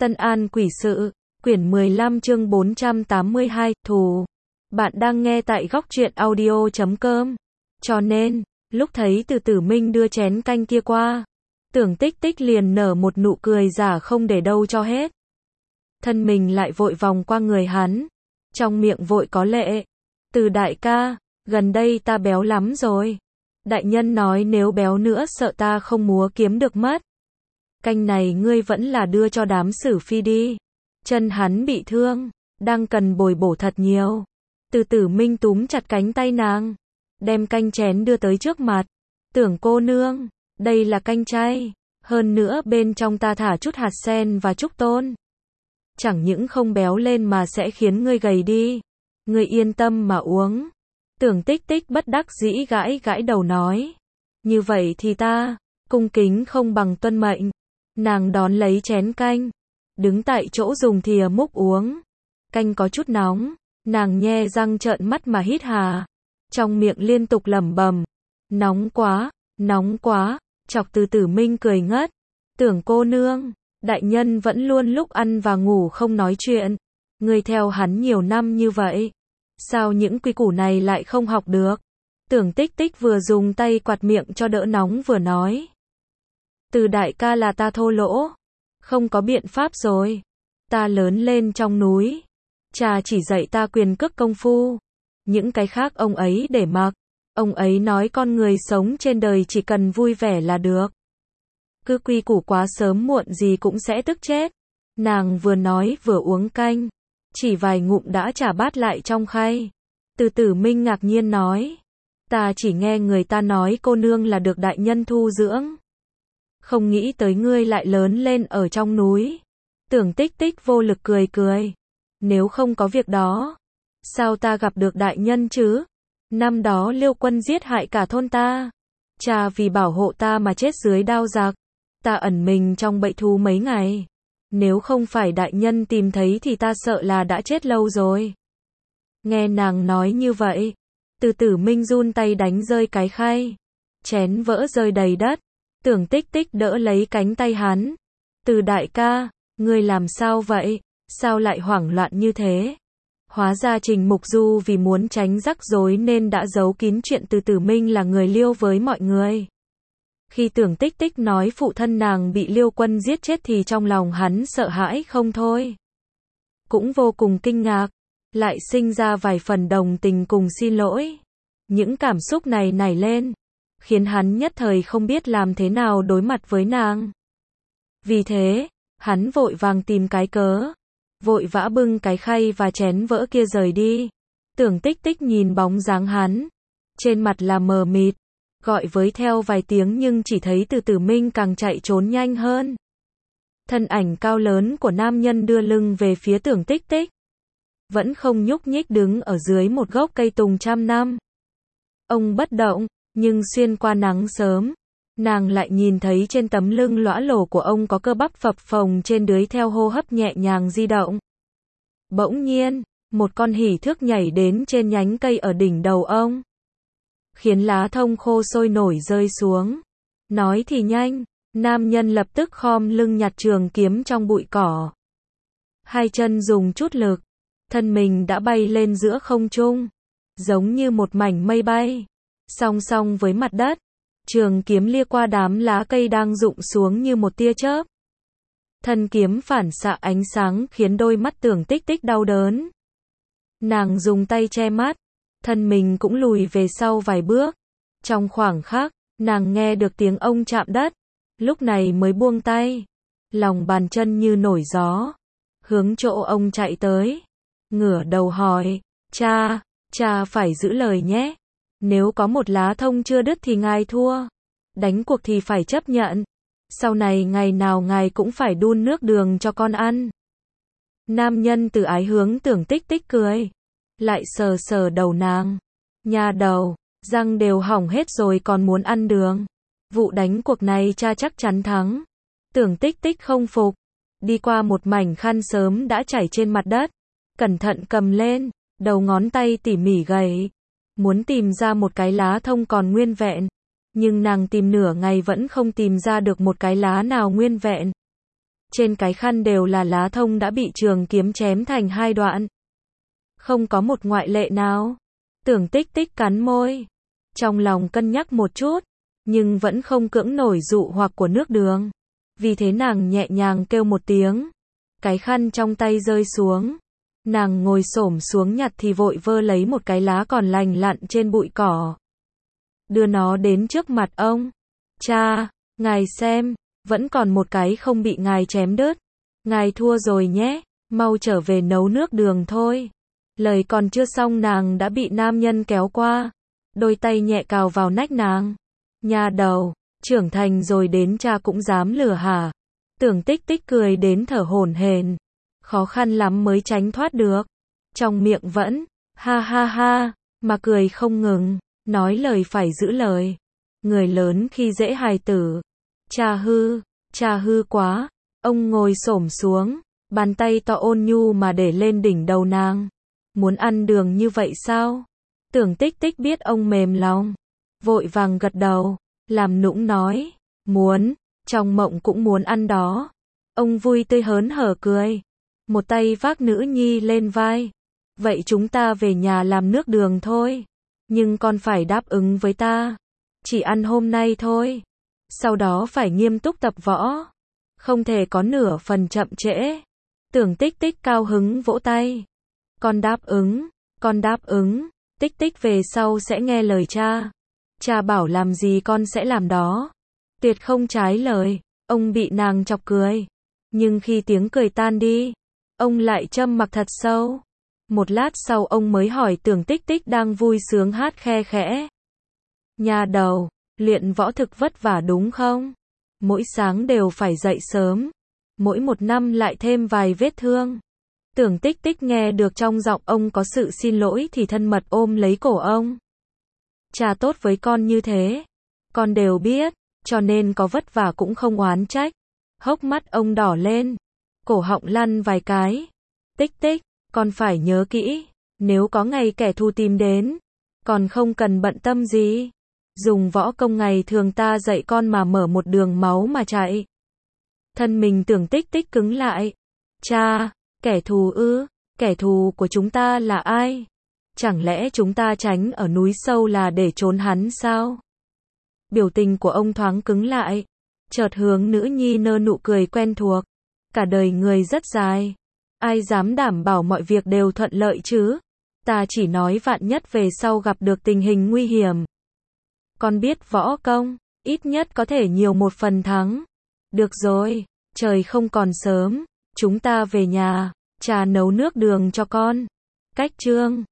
Tân An Quỷ Sự, quyển 15 chương 482, thù. Bạn đang nghe tại góc truyện audio.com. Cho nên, lúc thấy Từ Tử Minh đưa chén canh kia qua, Tưởng Tích Tích liền nở một nụ cười giả không để đâu cho hết. Thân mình lại vội vòng qua người hắn, trong miệng vội có lệ. Từ đại ca, gần đây ta béo lắm rồi. Đại nhân nói nếu béo nữa sợ ta không múa kiếm được mất. Canh này ngươi vẫn là đưa cho đám Sử Phi đi. Chân hắn bị thương, đang cần bồi bổ thật nhiều. Từ Tử Minh túm chặt cánh tay nàng, đem canh chén đưa tới trước mặt. Tưởng cô nương, đây là canh chay, hơn nữa bên trong ta thả chút hạt sen và trúc tôn. Chẳng những không béo lên mà sẽ khiến ngươi gầy đi. Ngươi yên tâm mà uống. Tưởng Tích Tích bất đắc dĩ gãi gãi đầu nói. Như vậy thì ta, cung kính không bằng tuân mệnh. Nàng đón lấy chén canh, đứng tại chỗ dùng thìa múc uống. Canh có chút nóng, nàng nhe răng trợn mắt mà hít hà. Trong miệng liên tục lẩm bẩm. Nóng quá, chọc Từ Tử Minh cười ngất. Tưởng cô nương, đại nhân vẫn luôn lúc ăn và ngủ không nói chuyện. Ngươi theo hắn nhiều năm như vậy. Sao những quy củ này lại không học được? Tưởng Tích Tích vừa dùng tay quạt miệng cho đỡ nóng vừa nói. Từ đại ca là ta thô lỗ. Không có biện pháp rồi. Ta lớn lên trong núi. Cha chỉ dạy ta quyền cước công phu. Những cái khác ông ấy để mặc. Ông ấy nói con người sống trên đời chỉ cần vui vẻ là được. Cứ quy củ quá sớm muộn gì cũng sẽ tức chết. Nàng vừa nói vừa uống canh. Chỉ vài ngụm đã trả bát lại trong khay. Từ Tử Minh ngạc nhiên nói. Ta chỉ nghe người ta nói cô nương là được đại nhân thu dưỡng. Không nghĩ tới ngươi lại lớn lên ở trong núi. Tưởng Tích Tích vô lực cười. Nếu không có việc đó, sao ta gặp được đại nhân chứ? Năm đó Liêu Quân giết hại cả thôn ta. Cha vì bảo hộ ta mà chết dưới đao giặc. Ta ẩn mình trong bẫy thú mấy ngày. Nếu không phải đại nhân tìm thấy thì ta sợ là đã chết lâu rồi. Nghe nàng nói như vậy, Từ Tử Minh run tay đánh rơi cái khay. Chén vỡ rơi đầy đất. Tưởng Tích Tích đỡ lấy cánh tay hắn. Từ đại ca, ngươi làm sao vậy? Sao lại hoảng loạn như thế? Hóa ra Trình Mục Du vì muốn tránh rắc rối nên đã giấu kín chuyện Từ Tử Minh là người Liêu với mọi người. Khi Tưởng Tích Tích nói phụ thân nàng bị Liêu Quân giết chết thì trong lòng hắn sợ hãi không thôi. Cũng vô cùng kinh ngạc, lại sinh ra vài phần đồng tình cùng xin lỗi. Những cảm xúc này nảy lên, khiến hắn nhất thời không biết làm thế nào đối mặt với nàng. Vì thế, hắn vội vàng tìm cái cớ, vội vã bưng cái khay và chén vỡ kia rời đi. Tưởng Tích Tích nhìn bóng dáng hắn, trên mặt là mờ mịt, gọi với theo vài tiếng nhưng chỉ thấy Từ Tử Minh càng chạy trốn nhanh hơn. Thân ảnh cao lớn của nam nhân đưa lưng về phía Tưởng Tích Tích, vẫn không nhúc nhích đứng ở dưới một gốc cây tùng trăm năm. Ông bất động, nhưng xuyên qua nắng sớm, nàng lại nhìn thấy trên tấm lưng lõa lổ của ông có cơ bắp phập phồng trên dưới theo hô hấp nhẹ nhàng di động. Bỗng nhiên, một con hỉ thước nhảy đến trên nhánh cây ở đỉnh đầu ông, khiến lá thông khô sôi nổi rơi xuống. Nói thì nhanh, nam nhân lập tức khom lưng nhặt trường kiếm trong bụi cỏ. Hai chân dùng chút lực, thân mình đã bay lên giữa không trung, giống như một mảnh mây bay, song song với mặt đất. Trường kiếm lia qua đám lá cây đang rụng xuống như một tia chớp. Thân kiếm phản xạ ánh sáng khiến đôi mắt Tưởng Tích Tích đau đớn. Nàng dùng tay che mắt, thân mình cũng lùi về sau vài bước. Trong khoảng khắc, nàng nghe được tiếng ông chạm đất, lúc này mới buông tay. Lòng bàn chân như nổi gió, hướng chỗ ông chạy tới. Ngửa đầu hỏi, cha phải giữ lời nhé. Nếu có một lá thông chưa đứt thì ngài thua. Đánh cuộc thì phải chấp nhận. Sau này ngày nào ngài cũng phải đun nước đường cho con ăn. Nam nhân từ ái hướng Tưởng Tích Tích cười. Lại sờ sờ đầu nàng. Nhà đầu, răng đều hỏng hết rồi còn muốn ăn đường. Vụ đánh cuộc này cha chắc chắn thắng. Tưởng Tích Tích không phục. Đi qua một mảnh khăn sớm đã chảy trên mặt đất. Cẩn thận cầm lên, đầu ngón tay tỉ mỉ gảy. Muốn tìm ra một cái lá thông còn nguyên vẹn. Nhưng nàng tìm nửa ngày vẫn không tìm ra được một cái lá nào nguyên vẹn. Trên cái khăn đều là lá thông đã bị trường kiếm chém thành hai đoạn. Không có một ngoại lệ nào. Tưởng Tích Tích cắn môi. Trong lòng cân nhắc một chút, nhưng vẫn không cưỡng nổi dụ hoặc của nước đường. Vì thế nàng nhẹ nhàng kêu một tiếng. Cái khăn trong tay rơi xuống. Nàng ngồi xổm xuống nhặt thì vội vơ lấy một cái lá còn lành lặn trên bụi cỏ. Đưa nó đến trước mặt ông. Cha, ngài xem, vẫn còn một cái không bị ngài chém đứt. Ngài thua rồi nhé, mau trở về nấu nước đường thôi. Lời còn chưa xong nàng đã bị nam nhân kéo qua. Đôi tay nhẹ cào vào nách nàng. Nhà đầu, trưởng thành rồi đến cha cũng dám lừa hả? Tưởng Tích Tích cười đến thở hổn hển. Khó khăn lắm mới tránh thoát được. Trong miệng vẫn, ha ha ha, mà cười không ngừng. Nói lời phải giữ lời. Người lớn khi dễ hài tử. Cha hư quá. Ông ngồi xổm xuống, bàn tay to ôn nhu mà để lên đỉnh đầu nàng. Muốn ăn đường như vậy sao? Tưởng Tích Tích biết ông mềm lòng. Vội vàng gật đầu, làm nũng nói. Muốn, trong mộng cũng muốn ăn đó. Ông vui tươi hớn hở cười. Một tay vác nữ nhi lên vai. Vậy chúng ta về nhà làm nước đường thôi. Nhưng con phải đáp ứng với ta. Chỉ ăn hôm nay thôi. Sau đó phải nghiêm túc tập võ. Không thể có nửa phần chậm trễ. Tưởng Tích Tích cao hứng vỗ tay. Con đáp ứng. Tích Tích về sau sẽ nghe lời cha. Cha bảo làm gì con sẽ làm đó. Tuyệt không trái lời. Ông bị nàng chọc cười. Nhưng khi tiếng cười tan đi, ông lại trầm mặc thật sâu. Một lát sau ông mới hỏi Tưởng Tích Tích đang vui sướng hát khe khẽ. Nhà đầu, luyện võ thực vất vả đúng không? Mỗi sáng đều phải dậy sớm. Mỗi một năm lại thêm vài vết thương. Tưởng Tích Tích nghe được trong giọng ông có sự xin lỗi thì thân mật ôm lấy cổ ông. Cha tốt với con như thế. Con đều biết, cho nên có vất vả cũng không oán trách. Hốc mắt ông đỏ lên. Cổ họng lăn vài cái. Tích Tích, con phải nhớ kỹ. Nếu có ngày kẻ thù tìm đến, còn không cần bận tâm gì. Dùng võ công ngày thường ta dạy con mà mở một đường máu mà chạy. Thân mình Tưởng Tích Tích cứng lại. Cha, kẻ thù ư? Kẻ thù của chúng ta là ai? Chẳng lẽ chúng ta tránh ở núi sâu là để trốn hắn sao? Biểu tình của ông thoáng cứng lại. Chợt hướng nữ nhi nở nụ cười quen thuộc. Cả đời người rất dài. Ai dám đảm bảo mọi việc đều thuận lợi chứ? Ta chỉ nói vạn nhất về sau gặp được tình hình nguy hiểm. Con biết võ công, ít nhất có thể nhiều một phần thắng. Được rồi, trời không còn sớm. Chúng ta về nhà, cha nấu nước đường cho con. Cách chương